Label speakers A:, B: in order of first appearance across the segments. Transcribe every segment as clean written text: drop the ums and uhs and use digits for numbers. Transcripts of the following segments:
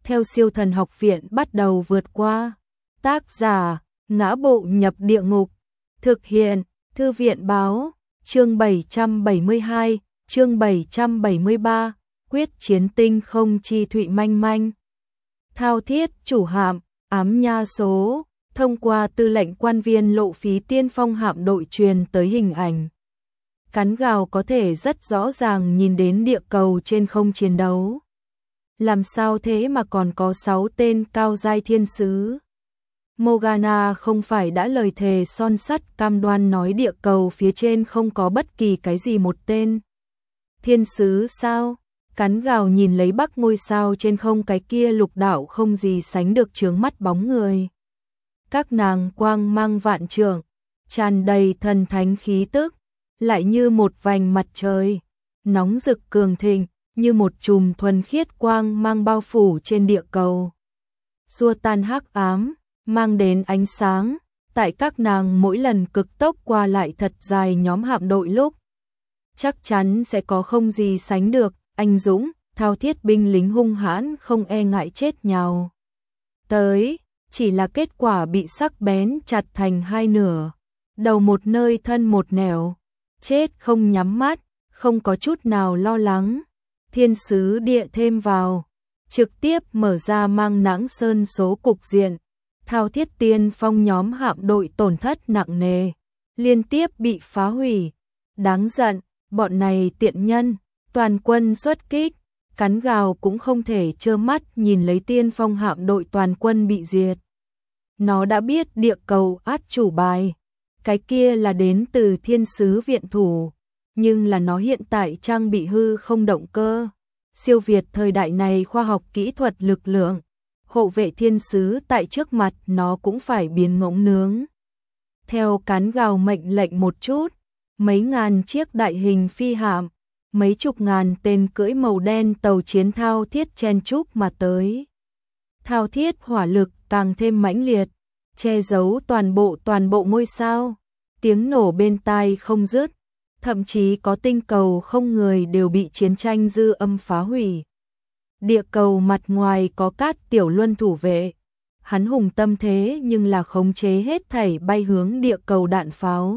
A: theo Siêu Thần Học Viện bắt đầu vượt qua. Tác giả: Ngã Bộ Nhập Địa Ngục. Thực hiện: Thư viện báo. Chương 772, chương 773, quyết chiến tinh không chi thụy manh manh. Thao thiết chủ hạm, ám nha số, thông qua tư lệnh quan viên lộ phí tiên phong hạm đội truyền tới hình ảnh. Cắn gào có thể rất rõ ràng nhìn đến địa cầu trên không chiến đấu. Làm sao thế mà còn có 6 tên cao giai thiên sứ? Morgana không phải đã lời thề son sắt cam đoan nói địa cầu phía trên không có bất kỳ cái gì một tên thiên sứ sao? Cắn gào nhìn lấy bắc ngôi sao trên không, cái kia lục đạo không gì sánh được chướng mắt bóng người. Các nàng quang mang vạn trượng, tràn đầy thần thánh khí tức, lại như một vành mặt trời, nóng rực cường thịnh, như một chùm thuần khiết quang mang bao phủ trên địa cầu. Xua tan hắc ám, mang đến ánh sáng, tại các nàng mỗi lần cực tốc qua lại thật dài nhóm hạm đội lúc. Chắc chắn sẽ có không gì sánh được, anh dũng, thao thiết binh lính hung hãn không e ngại chết nhào tới, chỉ là kết quả bị sắc bén chặt thành hai nửa, đầu một nơi thân một nẻo, chết không nhắm mắt, không có chút nào lo lắng. Thiên sứ địa thêm vào, trực tiếp mở ra mang nãng sơn số cục diện. Thao thiết tiên phong nhóm hạm đội tổn thất nặng nề, liên tiếp bị phá hủy. Đáng giận, bọn này tiện nhân, toàn quân xuất kích, cắn gào cũng không thể trơ mắt nhìn lấy tiên phong hạm đội toàn quân bị diệt. Nó đã biết địa cầu át chủ bài, cái kia là đến từ thiên sứ viện thủ, nhưng là nó hiện tại trang bị hư không động cơ. Siêu việt thời đại này khoa học kỹ thuật lực lượng, hộ vệ thiên sứ tại trước mặt nó cũng phải biến ngỗng nướng. Theo cắn gào mệnh lệnh một chút, mấy ngàn chiếc đại hình phi hạm, mấy chục ngàn tên cưỡi màu đen tàu chiến thao thiết chen chúc mà tới. Thao thiết hỏa lực càng thêm mãnh liệt, che giấu toàn bộ ngôi sao, tiếng nổ bên tai không dứt, thậm chí có tinh cầu không người đều bị chiến tranh dư âm phá hủy. Địa cầu mặt ngoài có Cát Tiểu Luân thủ vệ, hắn hùng tâm thế nhưng là khống chế hết thảy bay hướng địa cầu đạn pháo.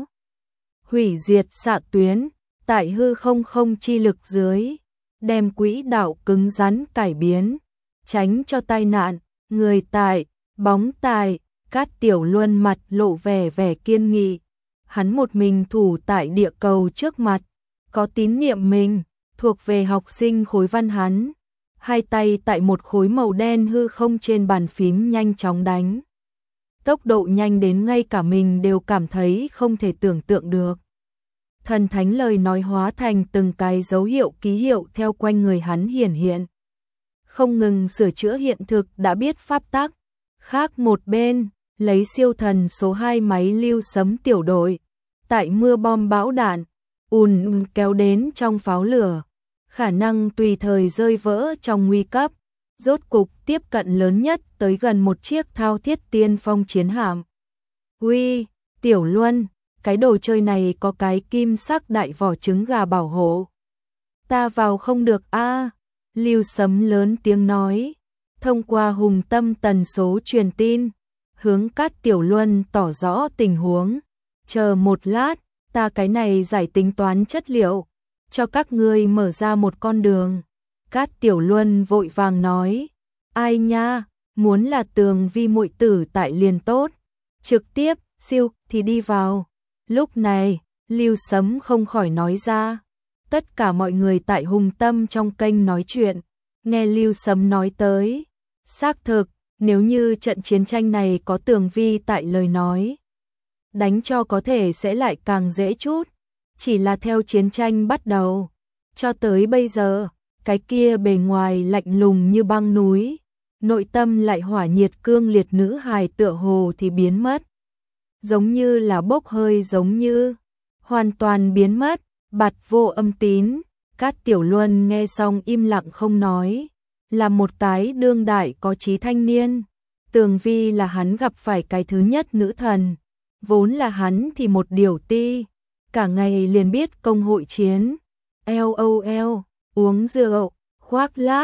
A: Hủy diệt xạ tuyến, tại hư không chi lực dưới, đem quỹ đạo cứng rắn cải biến, tránh cho tai nạn, người tại, bóng tại. Cát Tiểu Luân mặt lộ vẻ kiên nghị, hắn một mình thủ tại địa cầu trước mặt, có tín niệm mình, thuộc về học sinh khối văn hắn, hai tay tại một khối màu đen hư không trên bàn phím nhanh chóng đánh. Tốc độ nhanh đến ngay cả mình đều cảm thấy không thể tưởng tượng được. Thần thánh lời nói hóa thành từng cái dấu hiệu ký hiệu theo quanh người hắn hiển hiện. Không ngừng sửa chữa hiện thực đã biết pháp tắc. Khác một bên, lấy siêu thần số 2 máy lưu sấm tiểu đội, tại mưa bom bão đạn, ùn kéo đến trong pháo lửa, khả năng tùy thời rơi vỡ trong nguy cấp, rốt cục tiếp cận lớn nhất tới gần một chiếc thao thiết tiên phong chiến hạm. Uy, Tiểu Luân, cái đồ chơi này có cái kim sắc đại vỏ trứng gà bảo hộ. Ta vào không được a. Lưu sấm lớn tiếng nói, thông qua hùng tâm tần số truyền tin, hướng Cát Tiểu Luân tỏ rõ tình huống. Chờ một lát, ta cái này giải tính toán chất liệu, cho các ngươi mở ra một con đường. Cát Tiểu Luân vội vàng nói, ai nha, muốn là Tường Vi muội tử tại liền tốt, trực tiếp, siêu, thì đi vào. Lúc này, Lưu Sấm không khỏi nói ra, tất cả mọi người tại hùng tâm trong kênh nói chuyện, nghe Lưu Sấm nói tới, xác thực, nếu như trận chiến tranh này có Tường Vi tại lời nói, đánh cho có thể sẽ lại càng dễ chút, chỉ là theo chiến tranh bắt đầu, cho tới bây giờ, cái kia bề ngoài lạnh lùng như băng núi, nội tâm lại hỏa nhiệt cương liệt nữ hài tựa hồ thì biến mất, giống như là bốc hơi, giống như hoàn toàn biến mất, bạt vô âm tín. Cát Tiểu Luân nghe xong im lặng không nói, là một cái đương đại có trí thanh niên. Tường Vi là hắn gặp phải cái thứ nhất nữ thần, vốn là hắn thì một điều ti, cả ngày liền biết công hội chiến, LOL, uống rượu, khoác lác,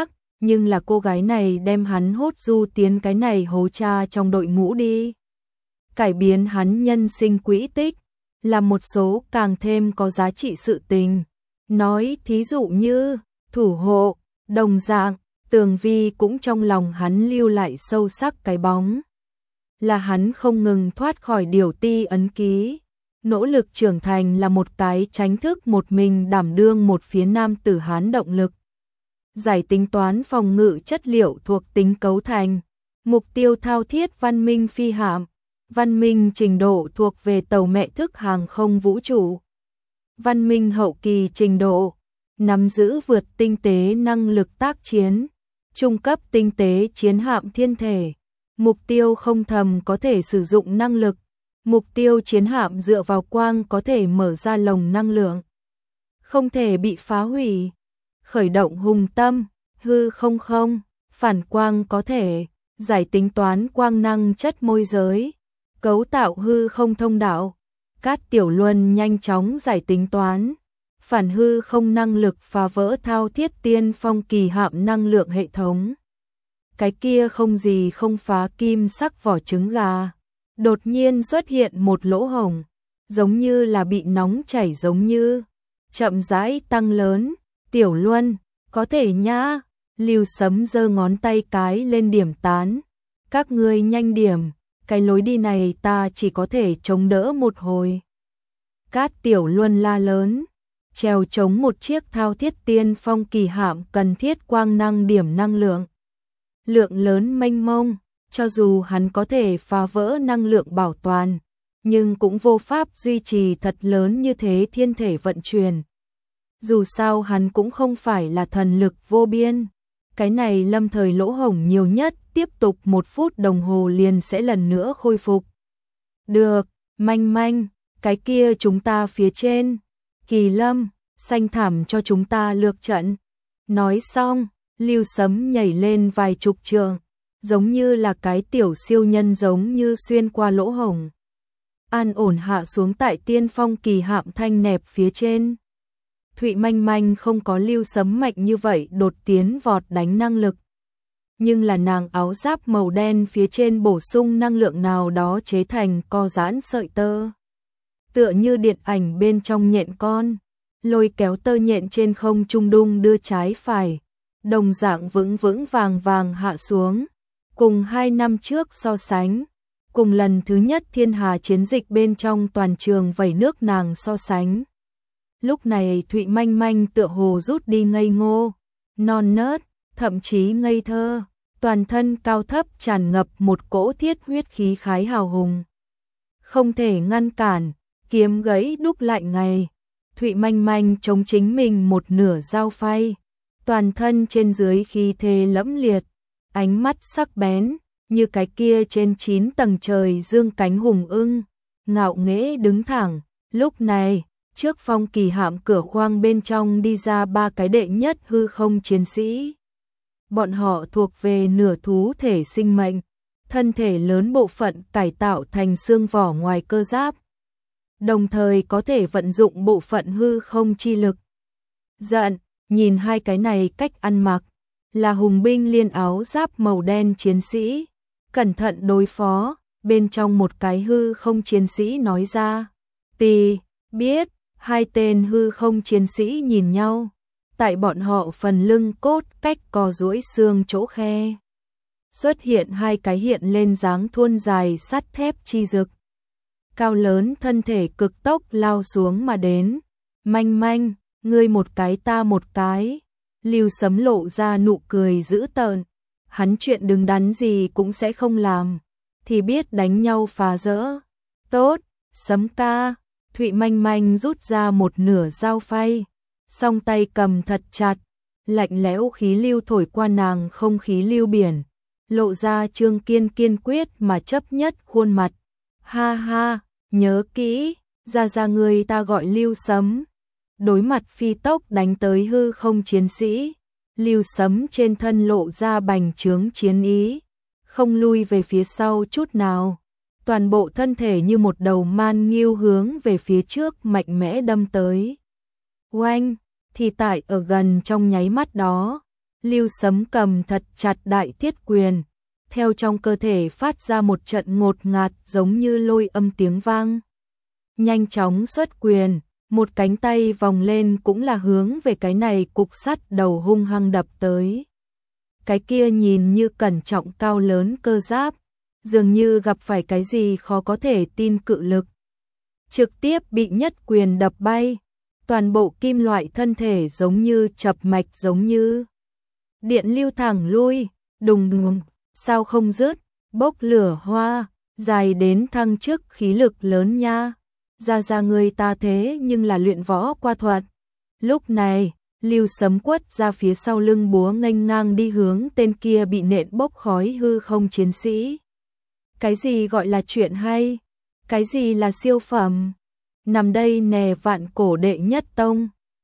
A: nhưng là cô gái này đem hắn hốt du tiến cái này hố cha trong đội ngũ đi. Cải biến hắn nhân sinh quỹ tích, là một số càng thêm có giá trị sự tình. Nói thí dụ như, thủ hộ, đồng dạng, Tường Vi cũng trong lòng hắn lưu lại sâu sắc cái bóng. Là hắn không ngừng thoát khỏi điều ti ấn ký. Nỗ lực trưởng thành là một cái tránh thức một mình đảm đương một phía nam tử Hán động lực. Giải tính toán phòng ngự chất liệu thuộc tính cấu thành. Mục tiêu thao thiết văn minh phi hạm. Văn minh trình độ thuộc về tàu mẹ thức hàng không vũ trụ. Văn minh hậu kỳ trình độ. Nắm giữ vượt tinh tế năng lực tác chiến. Trung cấp tinh tế chiến hạm thiên thể. Mục tiêu không thầm có thể sử dụng năng lực. Mục tiêu chiến hạm dựa vào quang có thể mở ra lồng năng lượng. Không thể bị phá hủy. Khởi động hùng tâm, hư không không, phản quang có thể, giải tính toán quang năng chất môi giới, cấu tạo hư không thông đạo. Cát Tiểu Luân nhanh chóng giải tính toán, phản hư không năng lực phá vỡ thao thiết tiên phong kỳ hạm năng lượng hệ thống. Cái kia không gì không phá kim sắc vỏ trứng gà. Đột nhiên xuất hiện một lỗ hổng, giống như là bị nóng chảy giống như, chậm rãi tăng lớn. Tiểu Luân, có thể nhá. Lưu Sấm giơ ngón tay cái lên điểm tán. Các ngươi nhanh điểm, cái lối đi này ta chỉ có thể chống đỡ một hồi. Cát Tiểu Luân la lớn, trèo chống một chiếc thao thiết tiên phong kỳ hạm cần thiết quang năng điểm năng lượng. Lượng lớn mênh mông, cho dù hắn có thể phá vỡ năng lượng bảo toàn, nhưng cũng vô pháp duy trì thật lớn như thế thiên thể vận chuyển. Dù sao hắn cũng không phải là thần lực vô biên. Cái này lâm thời lỗ hổng nhiều nhất tiếp tục 1 phút đồng hồ liền sẽ lần nữa khôi phục. Được, manh manh, cái kia chúng ta phía trên. Kỳ Lâm, xanh thảm cho chúng ta lược trận. Nói xong, Lưu Sấm nhảy lên vài chục trượng, giống như là cái tiểu siêu nhân giống như xuyên qua lỗ hổng. An ổn hạ xuống tại tiên phong kỳ hạm thanh nẹp phía trên. Thụy Manh Manh không có Lưu Sấm mạnh như vậy đột tiến vọt đánh năng lực. Nhưng là nàng áo giáp màu đen phía trên bổ sung năng lượng nào đó chế thành co giãn sợi tơ. Tựa như điện ảnh bên trong nhện con, lôi kéo tơ nhện trên không trung đung đưa trái phải, đồng dạng vững vững vàng vàng hạ xuống. Cùng 2 năm trước so sánh, cùng lần thứ nhất thiên hà chiến dịch bên trong toàn trường vẩy nước nàng so sánh. Lúc này Thụy Manh Manh tựa hồ rút đi ngây ngô, non nớt, thậm chí ngây thơ, toàn thân cao thấp tràn ngập một cỗ thiết huyết khí khái hào hùng. Không thể ngăn cản, kiếm gãy đúc lại ngày. Thụy Manh Manh chống chính mình một nửa dao phay, toàn thân trên dưới khí thế lẫm liệt, ánh mắt sắc bén, như cái kia trên 9 tầng trời dương cánh hùng ưng, ngạo nghễ đứng thẳng. Lúc này, trước phong kỳ hạm cửa khoang bên trong đi ra 3 cái đệ nhất hư không chiến sĩ. Bọn họ thuộc về nửa thú thể sinh mệnh, thân thể lớn bộ phận cải tạo thành xương vỏ ngoài cơ giáp, đồng thời có thể vận dụng bộ phận hư không chi lực. Giận, nhìn hai cái này cách ăn mặc, là hùng binh liên áo giáp màu đen chiến sĩ, cẩn thận đối phó. Bên trong một cái hư không chiến sĩ nói ra, tì, biết. Hai tên hư không chiến sĩ nhìn nhau, tại bọn họ phần lưng cốt cách co duỗi xương chỗ khe. Xuất hiện 2 cái hiện lên dáng thuôn dài sắt thép chi rực. Cao lớn thân thể cực tốc lao xuống mà đến. Manh Manh, ngươi một cái ta một cái. Lưu Sấm lộ ra nụ cười dữ tợn. Hắn chuyện đứng đắn gì cũng sẽ không làm, thì biết đánh nhau phá rỡ. Tốt, Sấm ca. Thụy Manh Manh rút ra một nửa dao phay, song tay cầm thật chặt, lạnh lẽo khí lưu thổi qua nàng không khí lưu biển, lộ ra Trương Kiên kiên quyết mà chấp nhất khuôn mặt. Ha ha, nhớ kỹ, ra người ta gọi Lưu Sấm. Đối mặt phi tốc đánh tới hư không chiến sĩ, Lưu Sấm trên thân lộ ra bành trướng chiến ý, không lui về phía sau chút nào. Toàn bộ thân thể như một đầu man nghiêu hướng về phía trước mạnh mẽ đâm tới. Oanh, thì tại ở gần trong nháy mắt đó, Lưu Sấm cầm thật chặt đại thiết quyền, theo trong cơ thể phát ra một trận ngột ngạt giống như lôi âm tiếng vang. Nhanh chóng xuất quyền, một cánh tay vòng lên cũng là hướng về cái này cục sắt đầu hung hăng đập tới. Cái kia nhìn như cẩn trọng cao lớn cơ giáp, dường như gặp phải cái gì khó có thể tin cự lực. Trực tiếp bị nhất quyền đập bay, toàn bộ kim loại thân thể giống như chập mạch giống như điện lưu thẳng lui, đùng đùng, sao không dứt, bốc lửa hoa, dài đến thăng chức khí lực lớn nha. Ra người ta thế nhưng là luyện võ qua thuật. Lúc này, Lưu Sấm quất ra phía sau lưng búa nghênh ngang đi hướng tên kia bị nện bốc khói hư không chiến sĩ. Cái gì gọi là chuyện hay? Cái gì là siêu phẩm? Nằm đây nè vạn cổ đệ nhất tông.